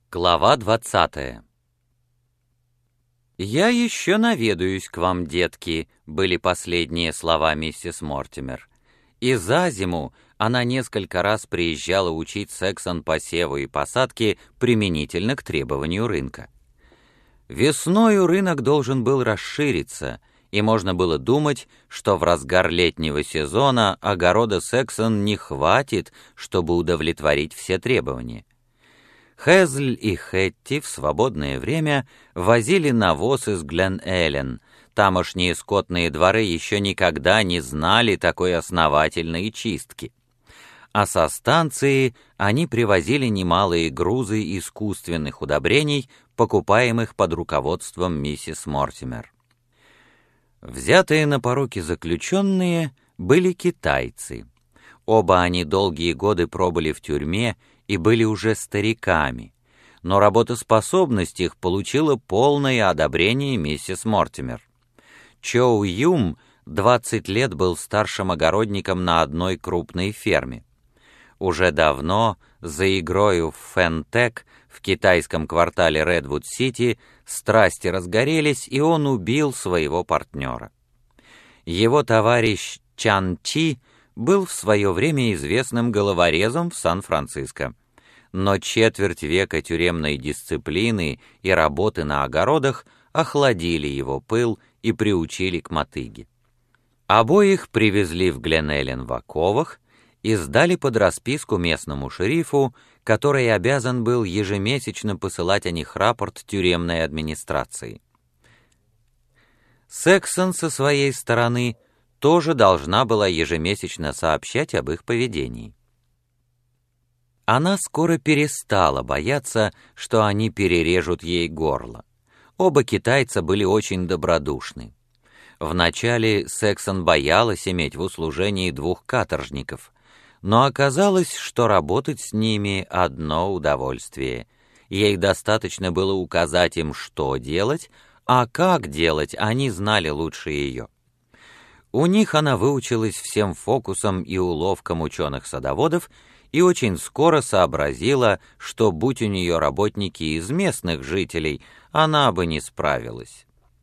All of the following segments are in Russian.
Глава 20. «Я еще наведаюсь к вам, детки», — были последние слова миссис Мортимер. И за зиму она несколько раз приезжала учить Сексон посеву и посадке применительно к требованию рынка. Весною рынок должен был расшириться, и можно было думать, что в разгар летнего сезона огорода Сексон не хватит, чтобы удовлетворить все требования. Хезль и Хетти в свободное время возили навоз из Глен-Эллен. Тамошние скотные дворы еще никогда не знали такой основательной чистки. А со станции они привозили немалые грузы искусственных удобрений, покупаемых под руководством миссис Мортимер. Взятые на поруки заключенные были китайцы. Оба они долгие годы пробыли в тюрьме и были уже стариками, но работоспособность их получила полное одобрение миссис Мортимер. Чоу Юм 20 лет был старшим огородником на одной крупной ферме. Уже давно за игрою в фэн-тек в китайском квартале Редвуд-Сити страсти разгорелись, и он убил своего партнера. Его товарищ Чан Чи был в свое время известным головорезом в Сан-Франциско, но четверть века тюремной дисциплины и работы на огородах охладили его пыл и приучили к мотыге. Обоих привезли в Глен-Эллен в оковах и сдали под расписку местному шерифу, который обязан был ежемесячно посылать о них рапорт тюремной администрации. Сексон со своей стороны тоже должна была ежемесячно сообщать об их поведении. Она скоро перестала бояться, что они перережут ей горло. Оба китайца были очень добродушны. Вначале Сексон боялась иметь в услужении двух каторжников, но оказалось, что работать с ними — одно удовольствие. Ей достаточно было указать им, что делать, а как делать они знали лучше ее. У них она выучилась всем фокусам и уловкам ученых-садоводов и очень скоро сообразила, что, будь у нее работники из местных жителей, она бы не справилась.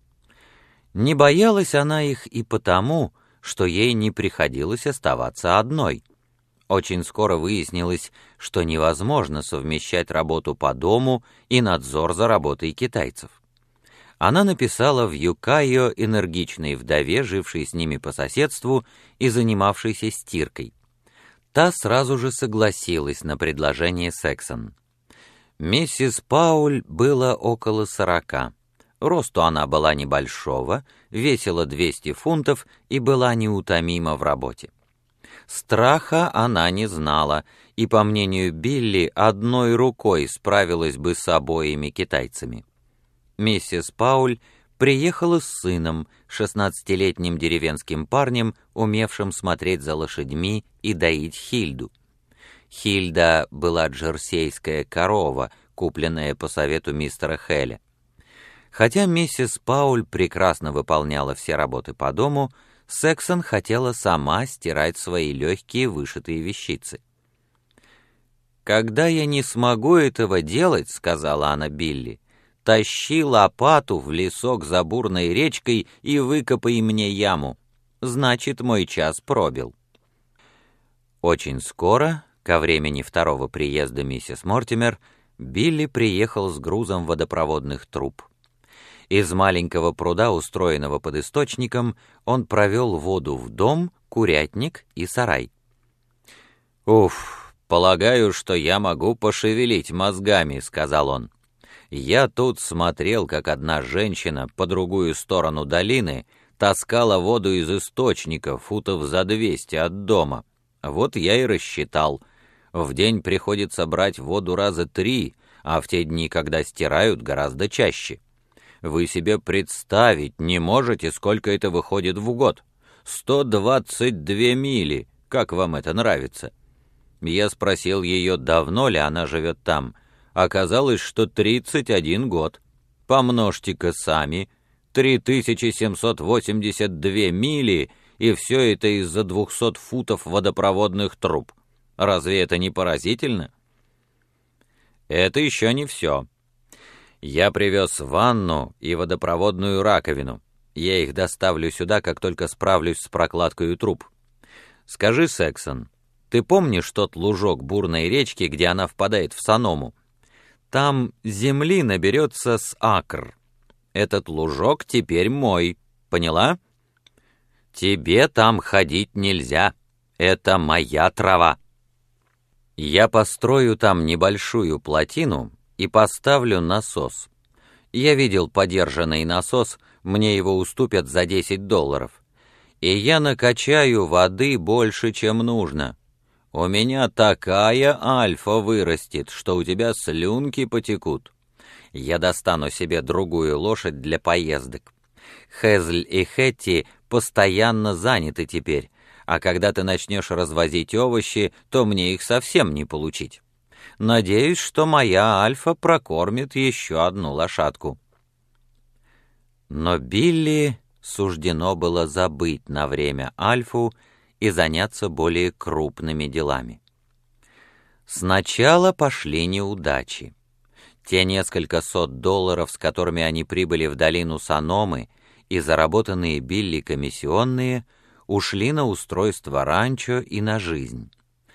Не боялась она их и потому, что ей не приходилось оставаться одной. Очень скоро выяснилось, что невозможно совмещать работу по дому и надзор за работой китайцев. Она написала в Юкайо энергичной вдове, жившей с ними по соседству и занимавшейся стиркой. Та сразу же согласилась на предложение Сексон. Миссис Пауль было около 40. Росту она была небольшого, весила 200 фунтов и была неутомима в работе. Страха она не знала, и, по мнению Билли, одной рукой справилась бы с обоими китайцами. Миссис Пауль приехала с сыном, 16-летним деревенским парнем, умевшим смотреть за лошадьми и доить Хильду. Хильда была джерсейская корова, купленная по совету мистера Хеля. Хотя миссис Пауль прекрасно выполняла все работы по дому, Сексон хотела сама стирать свои легкие вышитые вещицы. «Когда я не смогу этого делать, — сказала она Билли, — тащи лопату в лесок за бурной речкой и выкопай мне яму. Значит, мой час пробил». Очень скоро, ко времени второго приезда миссис Мортимер, Билли приехал с грузом водопроводных труб. Из маленького пруда, устроенного под источником, он провел воду в дом, курятник и сарай. «Уф, полагаю, что я могу пошевелить мозгами», — сказал он. «Я тут смотрел, как одна женщина по другую сторону долины таскала воду из источника футов за 200 от дома. Вот я и рассчитал. В день приходится брать воду раза 3, а в те дни, когда стирают, гораздо чаще. Вы себе представить не можете, сколько это выходит в год. 122 мили. Как вам это нравится?» Я спросил ее, давно ли она живет там. Оказалось, что 31 год. Помножьте-ка сами. 3782 мили, и все это из-за 200 футов водопроводных труб. Разве это не поразительно? Это еще не все. Я привез ванну и водопроводную раковину. Я их доставлю сюда, как только справлюсь с прокладкой труб. Скажи, Сексон, ты помнишь тот лужок бурной речки, где она впадает в Саному? Там земли наберется с акр. Этот лужок теперь мой, поняла? Тебе там ходить нельзя. Это моя трава. Я построю там небольшую плотину и поставлю насос. Я видел подержанный насос, мне его уступят за $10. И я накачаю воды больше, чем нужно. У меня такая альфа вырастет, что у тебя слюнки потекут. Я достану себе другую лошадь для поездок. Хезль и Хетти постоянно заняты теперь, а когда ты начнешь развозить овощи, то мне их совсем не получить. Надеюсь, что моя альфа прокормит еще одну лошадку». Но Билли суждено было забыть на время альфу и заняться более крупными делами. Сначала пошли неудачи. Те несколько сот долларов, с которыми они прибыли в долину Саномы, и заработанные Билли комиссионные, ушли на устройство ранчо и на жизнь.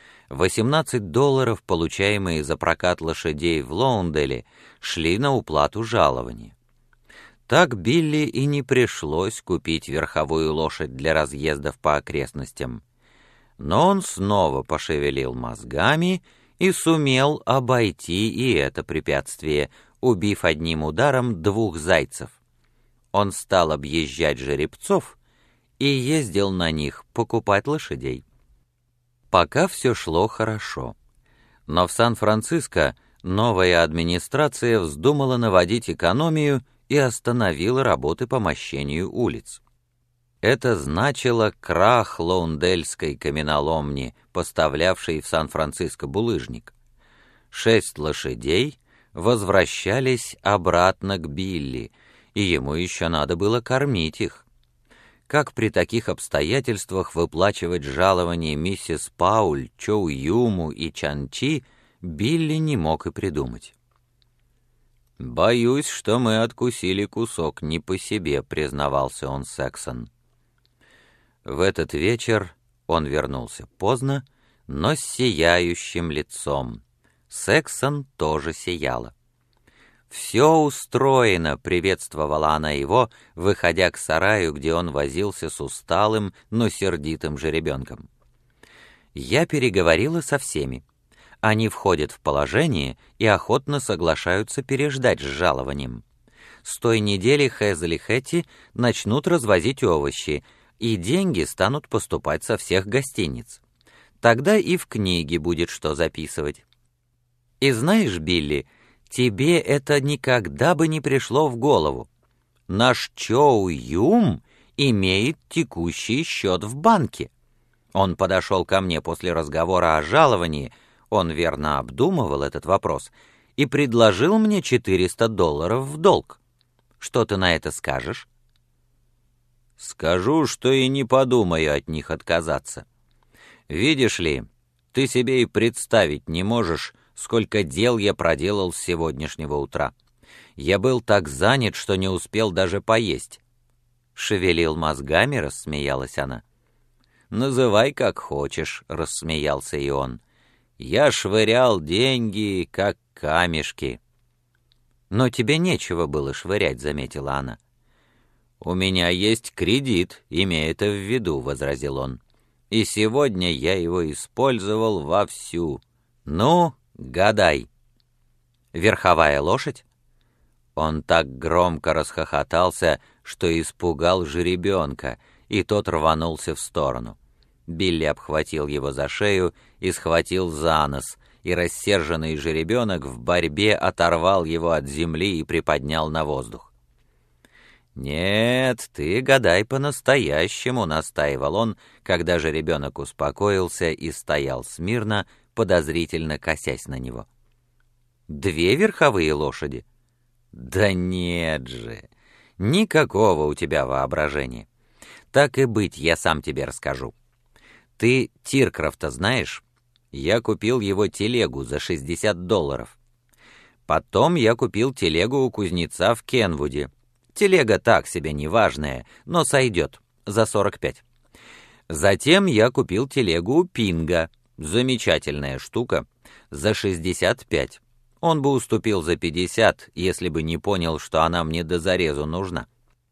$18, получаемые за прокат лошадей в Лоунделе, шли на уплату жалований. Так Билли и не пришлось купить верховую лошадь для разъездов по окрестностям. Но он снова пошевелил мозгами и сумел обойти и это препятствие, убив одним ударом 2 зайцев. Он стал объезжать жеребцов и ездил на них покупать лошадей. Пока все шло хорошо. Но в Сан-Франциско новая администрация вздумала наводить экономию и остановила работы по мощению улиц. Это значило крах лоундельской каменоломни, поставлявшей в Сан-Франциско булыжник. 6 лошадей возвращались обратно к Билли, и ему еще надо было кормить их. Как при таких обстоятельствах выплачивать жалование миссис Пауль, Чоу Юму и Чан-Чи, Билли не мог и придумать. «Боюсь, что мы откусили кусок не по себе», — признавался он Сексон. В этот вечер он вернулся поздно, но с сияющим лицом. Сексон тоже сияла. «Все устроено», — приветствовала она его, выходя к сараю, где он возился с усталым, но сердитым жеребенком. «Я переговорила со всеми. Они входят в положение и охотно соглашаются переждать с жалованием. С той недели Хезл и Хетти начнут развозить овощи, и деньги станут поступать со всех гостиниц. Тогда и в книге будет что записывать. И знаешь, Билли, тебе это никогда бы не пришло в голову. Наш Чоу Юм имеет текущий счет в банке. Он подошел ко мне после разговора о жаловании, он верно обдумывал этот вопрос, и предложил мне $400 в долг. Что ты на это скажешь?» «Скажу, что и не подумаю от них отказаться. Видишь ли, ты себе и представить не можешь, сколько дел я проделал с сегодняшнего утра. Я был так занят, что не успел даже поесть». «Шевелил мозгами?» — рассмеялась она. «Называй как хочешь», — рассмеялся и он. «Я швырял деньги, как камешки». «Но тебе нечего было швырять», — заметила она. «У меня есть кредит, имей это в виду», — возразил он. «И сегодня я его использовал вовсю. Ну, гадай». «Верховая лошадь?» Он так громко расхохотался, что испугал жеребенка, и тот рванулся в сторону. Билли обхватил его за шею и схватил за нос, и рассерженный жеребенок в борьбе оторвал его от земли и приподнял на воздух. «Нет, ты гадай по-настоящему», — настаивал он, когда жеребенок успокоился и стоял смирно, подозрительно косясь на него. «2 верховые лошади?» «Да нет же! Никакого у тебя воображения. Так и быть, я сам тебе расскажу. Ты Тиркрофта знаешь? Я купил его телегу за $60. Потом я купил телегу у кузнеца в Кенвуде. Телега так себе неважная, но сойдет, за 45. Затем я купил телегу у Пинга, замечательная штука, за 65. Он бы уступил за 50, если бы не понял, что она мне до зарезу нужна.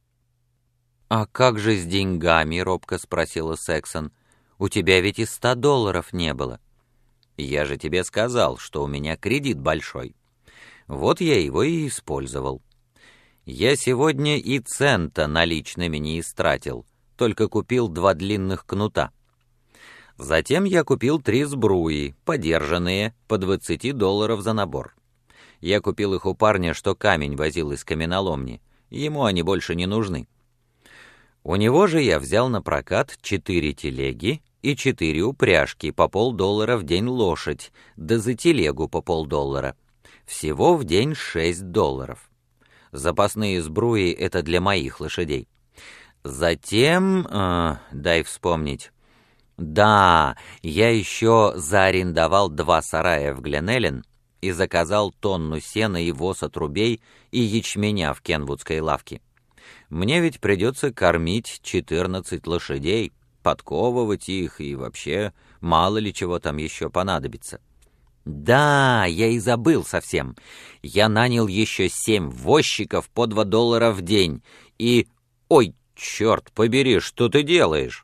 «А как же с деньгами?» — робко спросила Сексон. «У тебя ведь и $100 не было». «Я же тебе сказал, что у меня кредит большой. Вот я его и использовал. Я сегодня и цента наличными не истратил, только купил 2 длинных кнута. Затем я купил 3 сбруи, подержанные, по $20 за набор. Я купил их у парня, что камень возил из каменоломни. Ему они больше не нужны. У него же я взял на прокат 4 телеги и 4 упряжки по $1 в день лошадь, да за телегу по $1. Всего в день $6. Запасные сбруи — это для моих лошадей. Затем, дай вспомнить. Да, я еще заарендовал 2 сарая в Гленэлен и заказал тонну сена и воз отрубей и ячменя в кенвудской лавке. Мне ведь придется кормить 14 лошадей, подковывать их и вообще мало ли чего там еще понадобится. Да, я и забыл совсем. Я нанял еще 7 возчиков по $2 в день и... Ой, черт побери, что ты делаешь?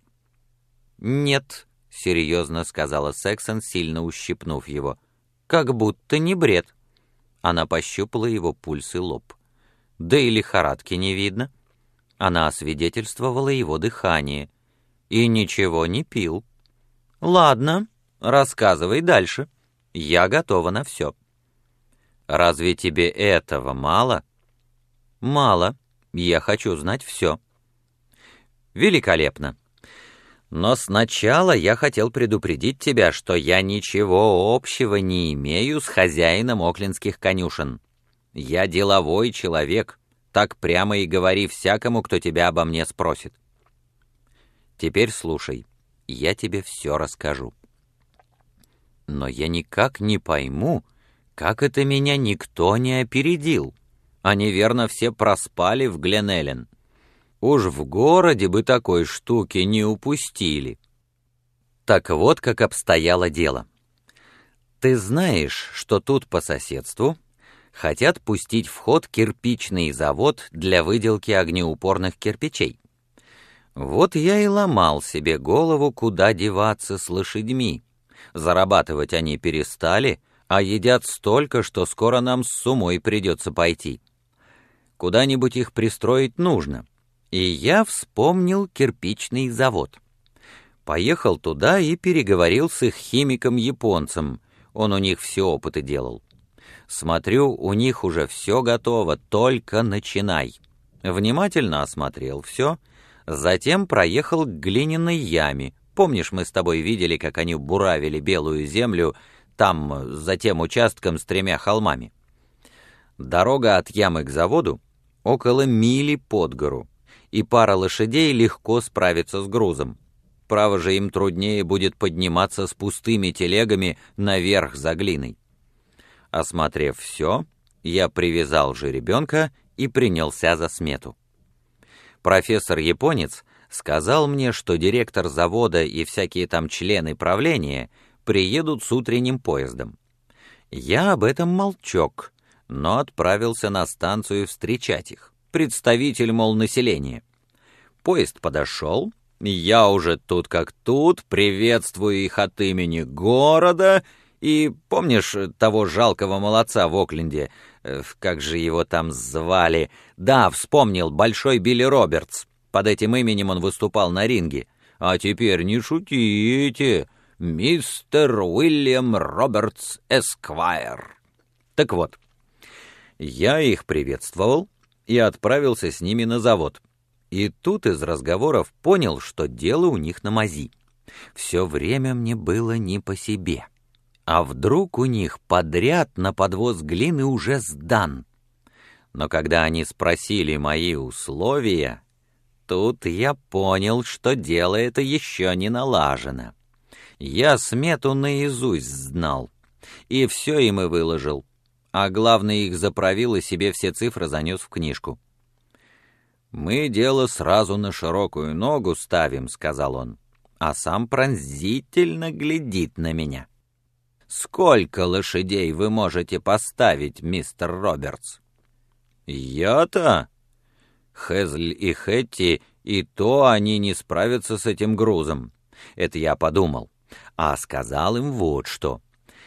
Нет, серьезно сказала Сексон, сильно ущипнув его. Как будто не бред. Она пощупала его пульс и лоб. Да и лихорадки не видно. Она освидетельствовала его дыхание. И ничего не пил. Ладно, рассказывай дальше. Я готова на все. Разве тебе этого мало? Мало. Я хочу знать все. Великолепно. Но сначала я хотел предупредить тебя, что я ничего общего не имею с хозяином оклендских конюшен. Я деловой человек, так прямо и говори всякому, кто тебя обо мне спросит. Теперь слушай, я тебе все расскажу. Но я никак не пойму, как это меня никто не опередил. Они, верно, все проспали в Гленэлен. Уж в городе бы такой штуки не упустили. Так вот, как обстояло дело. Ты знаешь, что тут по соседству хотят пустить в ход кирпичный завод для выделки огнеупорных кирпичей. Вот я и ломал себе голову, куда деваться с лошадьми. Зарабатывать они перестали, а едят столько, что скоро нам с умой придется пойти. Куда-нибудь их пристроить нужно. И я вспомнил кирпичный завод. Поехал туда и переговорил с их химиком-японцем. Он у них все опыты делал. Смотрю, у них уже все готово, только начинай. Внимательно осмотрел все, затем проехал к глиняной яме. Помнишь, мы с тобой видели, как они буравили белую землю там, за тем участком с 3 холмами? Дорога от ямы к заводу около мили под гору, и пара лошадей легко справится с грузом. Право же, им труднее будет подниматься с пустыми телегами наверх за глиной. Осмотрев все, я привязал жеребенка и принялся за смету. Профессор-японец сказал мне, что директор завода и всякие там члены правления приедут с утренним поездом. Я об этом молчок, но отправился на станцию встречать их. Представитель, мол, населения. Поезд подошел, я уже тут как тут, приветствую их от имени города, и помнишь того жалкого молодца в Окленде, как же его там звали? Да, вспомнил, Большой Билли Робертс. Под этим именем он выступал на ринге. А теперь не шутите, мистер Уильям Робертс Эсквайр. Так вот, я их приветствовал и отправился с ними на завод. И тут из разговоров понял, что дело у них на мази. Все время мне было не по себе. А вдруг у них подряд на подвоз глины уже сдан? Но когда они спросили мои условия, тут я понял, что дело это еще не налажено. Я смету наизусть знал, и все им и выложил. а главный их заправил и себе все цифры занес в книжку. «Мы дело сразу на широкую ногу ставим», — сказал он, а сам пронзительно глядит на меня. «Сколько лошадей вы можете поставить, мистер Робертс?» «Я-то? Хезль и Хэтти, и то они не справятся с этим грузом». Это я подумал, а сказал им вот что.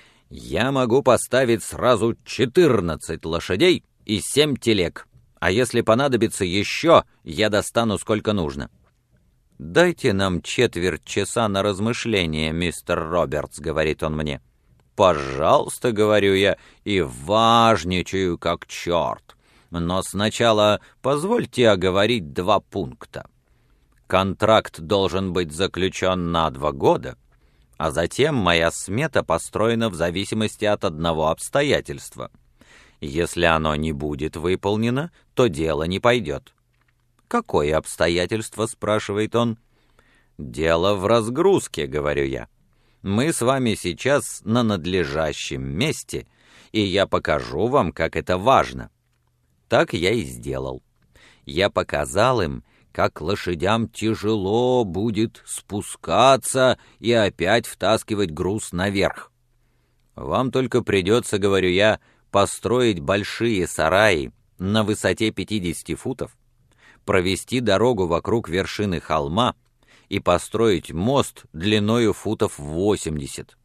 «Я могу поставить сразу 14 лошадей и 7 телег, а если понадобится еще, я достану сколько нужно». «Дайте нам четверть часа на размышление, мистер Робертс», — говорит он мне. «Пожалуйста», — говорю я, и важничаю как черт. «Но сначала позвольте оговорить 2 пункта. Контракт должен быть заключен на 2 года, а затем моя смета построена в зависимости от одного обстоятельства. Если оно не будет выполнено, то дело не пойдет». «Какое обстоятельство?» — спрашивает он. «Дело в разгрузке», — говорю я. «Мы с вами сейчас на надлежащем месте, и я покажу вам, как это важно». Так я и сделал. Я показал им, как лошадям тяжело будет спускаться и опять втаскивать груз наверх. «Вам только придется, — говорю я, — построить большие сараи на высоте 50 футов, провести дорогу вокруг вершины холма и построить мост длиною футов 80.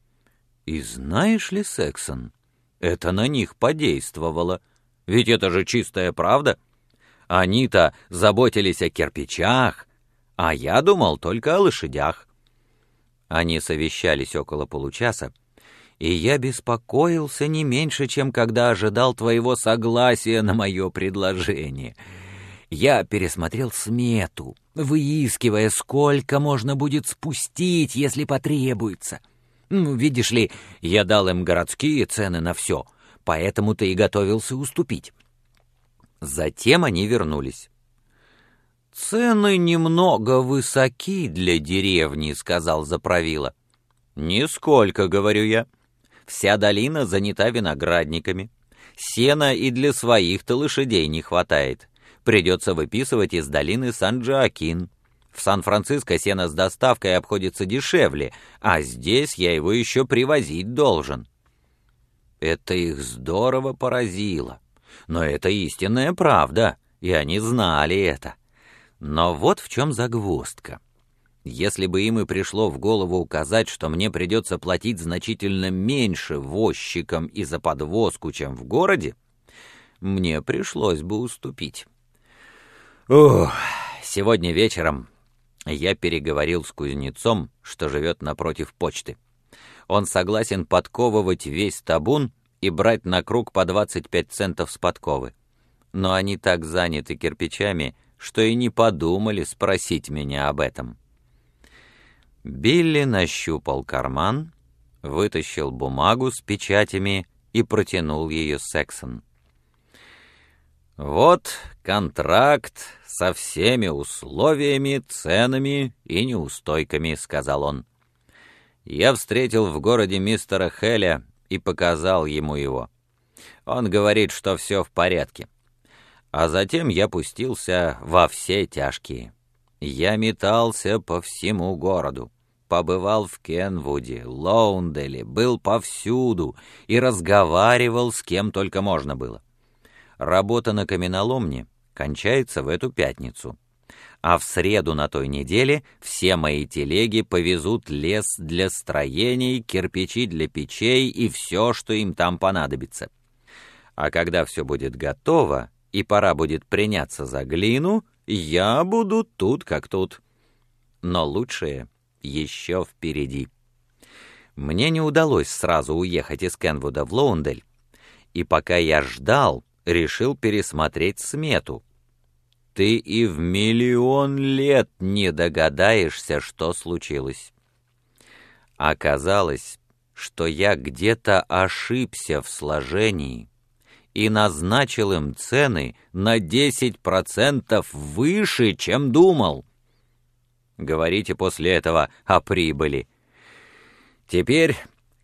И знаешь ли, Сексон, это на них подействовало, ведь это же чистая правда. Они-то заботились о кирпичах, а я думал только о лошадях. Они совещались около получаса, и я беспокоился не меньше, чем когда ожидал твоего согласия на мое предложение. Я пересмотрел смету, выискивая, сколько можно будет спустить, если потребуется. Видишь ли, я дал им городские цены на все, поэтому-то и готовился уступить. Затем они вернулись. «Цены немного высоки для деревни», — сказал заправила. «Нисколько», — говорю я. «Вся долина занята виноградниками. Сена и для своих-то лошадей не хватает. Придется выписывать из долины Сан-Джоакин. В Сан-Франциско сено с доставкой обходится дешевле, а здесь я его еще привозить должен». Это их здорово поразило. Но это истинная правда, и они знали это. Но вот в чем загвоздка. Если бы им и пришло в голову указать, что мне придется платить значительно меньше возчикам и за подвозку, чем в городе, мне пришлось бы уступить. Сегодня вечером я переговорил с кузнецом, что живет напротив почты. Он согласен подковывать весь табун и брать на круг по 25 центов с подковы. Но они так заняты кирпичами, что и не подумали спросить меня об этом. Билли нащупал карман, вытащил бумагу с печатями и протянул ее Сексон. «Вот контракт со всеми условиями, ценами и неустойками», — сказал он. «Я встретил в городе мистера Хеля и показал ему его. Он говорит, что все в порядке. А затем я пустился во все тяжкие. Я метался по всему городу, побывал в Кенвуде, Лоунделе, был повсюду и разговаривал с кем только можно было. Работа на каменоломне кончается в эту пятницу, а в среду на той неделе все мои телеги повезут лес для строений, кирпичи для печей и все, что им там понадобится. А когда все будет готово и пора будет приняться за глину, я буду тут как тут. Но лучшее еще впереди. Мне не удалось сразу уехать из Кенвуда в Лоундель, и пока я ждал, решил пересмотреть смету. Ты и в 1 000 000 лет не догадаешься, что случилось. Оказалось, что я где-то ошибся в сложении и назначил им цены на 10% выше, чем думал. Говорите после этого о прибыли. Теперь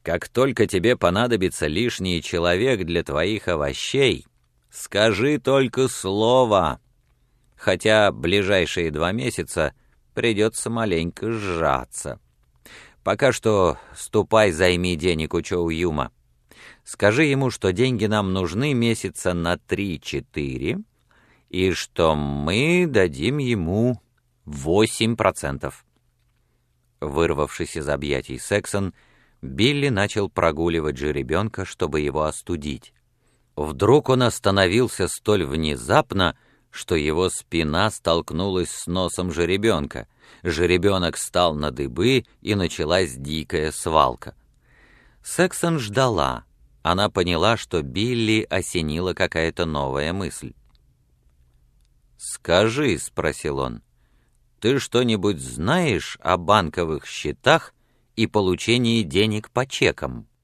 Как только тебе понадобится лишний человек для твоих овощей, скажи только слово, хотя ближайшие 2 месяца придется маленько сжаться. Пока что ступай, займи денег у Чоу Юма. Скажи ему, что деньги нам нужны месяца на 3-4, и что мы дадим ему 8%. Вырвавшись из объятий Сексон, Билли начал прогуливать жеребенка, чтобы его остудить. Вдруг он остановился столь внезапно, что его спина столкнулась с носом жеребенка. Жеребенок стал на дыбы, и началась дикая свалка. Сексон ждала. Она поняла, что Билли осенила какая-то новая мысль. «Скажи», — спросил он, — «ты что-нибудь знаешь о банковых счетах и получении денег по чекам?»